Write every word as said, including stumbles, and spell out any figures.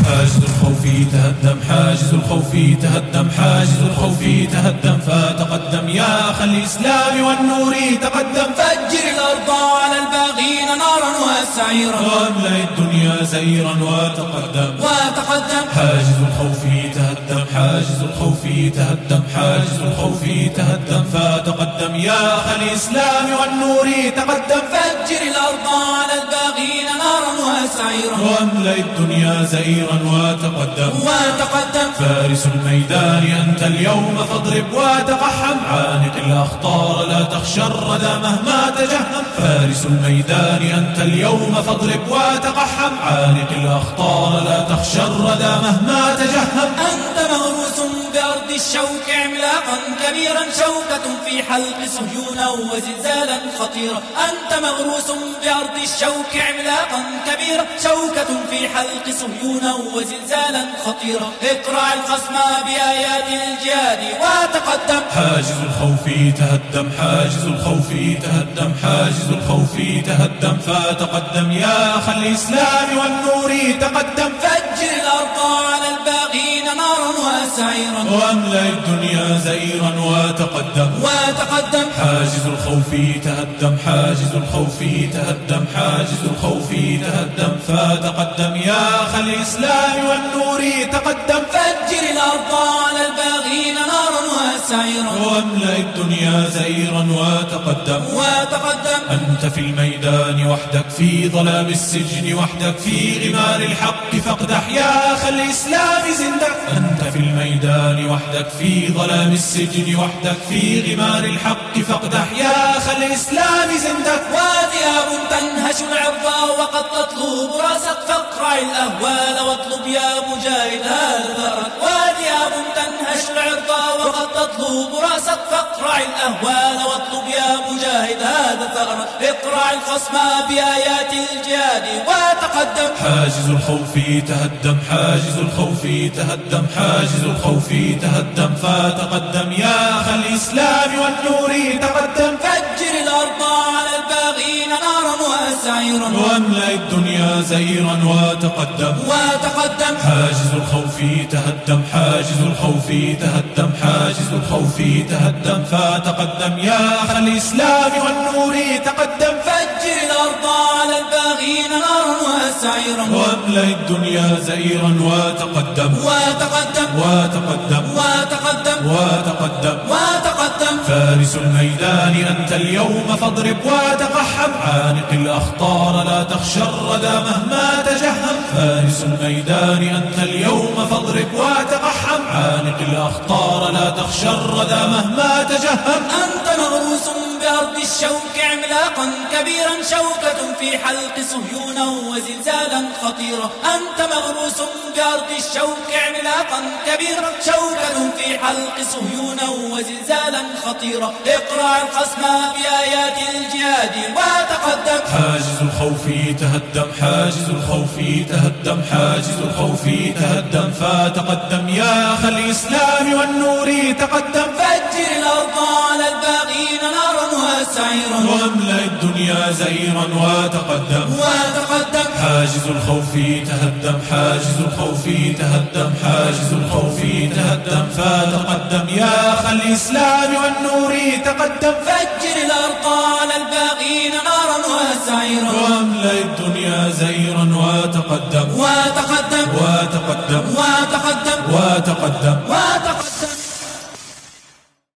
حاجز الخوف تهدم، حاجز الخوف تهدم، حاجز الخوف تهدم، فتقدم يا أخ الإسلام والنور تقدم. فجر الأرض على الباغين نارا وسعيرا، واملأ الدنيا زيرا وتقدم وتقدم. حاجز الخوف تهدم، حاجز الخوف تهدم، حاجز الخوف تهدم، فتقدم يا أخ الإسلام والنور تقدم. فجر الأرض على الباغين نارا وسعيرا، واملأ الدنيا زيرا وتقدم وتقدم. فارس الميدان أنت اليوم فاضرب وتقحم، عانق الأخطار لا تخشى الردى مهما تجهم. فارس الميدان أنت اليوم فاضرب وتقحم، عانق الأخطار لا تخشى الردى مهما تجهم. أنت مغروس بأرض الشوك عملاقا كبيرا، شوكة في حلق صهيون وزلزالا خطيرا. أنت مغروس بأرض الشوك عملاقا كبيرا، شوكة في حلق صهيون وزلزالا خطيرا. اقرع الخصم بآيات الجهاد وتقدم. حاجز الخوف تهدم، حاجز الخوف تهدم، حاجز الخوف تهدم، فتقدم يا أخ الإسلام والنور تقدم. فجر الأرض على الباغين نارا وسعيرا، واملأ الدنيا زيرا وتقدم وتقدم. حاجز الخوف تهدم، حاجز الخوف تهدم، حاجز الخوف تهدم، فتقدم يا أخ الإسلام والنور تقدم. فجر الأرض على الباغين نارا وسعيرا، واملأ الدنيا زيرا وتقدم وتقدم. أنت في الميدان وحدك، في ظلام السجن وحدك، في غمار الحق فاقدح يا أخ الإسلام زندك. أنت في الميدان وحدك، في ظلام السجن وحدك، في غمار الحق فاقدح يا أخ الإسلام زندك. وذئاب تنهش العرض وقد تطلب راسك، فاقرع الأهوال واطلب يا مجاهد هذا ثأرك. وذئاب تنهش العرض وقد تطلب راسك، فاقرع الأهوال واطلب يا مجاهد هذا ثأرك. اقرع الخصم بآيات الجهاد وتقدم. حاجز الخوف تهدم، حاجز الخوف تهدم، حاجز الخوف تهدم، فتقدم يا أخ الإسلام والنور تقدم. فجر الأرض على الباغين نارا وسعيرا، واملأ الدنيا زيرا وتقدم وتقدم. حاجز الخوف تهدم، حاجز الخوف تهدم، حاجز الخوف تهدم، فتقدم يا أخ الإسلام والنور تقدم. فجر الأرض على الباغين نارا وسعيرا، واملأ الدنيا زيرا وتقدم وتقدم. وتقدم وتقدم. وتقدم وتقدم. فارس الميدان أنت اليوم فاضرب وتقحم، عانق الأخطار لا تخشى الردى مهما تجهم. فارس الميدان أنت اليوم فاضرب وتقحم، عانق الأخطار لا تخشى الردى مهما تجهم. أنت مغروس بأرض الشوك عملاقا كبيرا، شوكة في حلق صهيون وزلزالا خطيرا. أنت مغروس بأرض الشوك عملاقا كبيرا، شوكة في حلق صهيون وزلزالا خطيرا. اقرع الخصم بآيات الجهاد وتقدم. حاجز الخوف تهدم، حاجز الخوف تهدم، حاجز الخوف تهدم، فتقدم يا أخ الإسلام والنور تقدم. فجر الأرض على الباغين نارا وسعيرا، واملأ الدنيا زيرا وتقدم وتقدم. حاجز الخوف تهدم، حاجز الخوف تهدم، حاجز الخوف تهدم، فتقدم يا أخ الإسلام والنور تقدم. فجر الأرض على الباغين نارا وسعيرا، واملأ الدنيا زيرا وتقدم.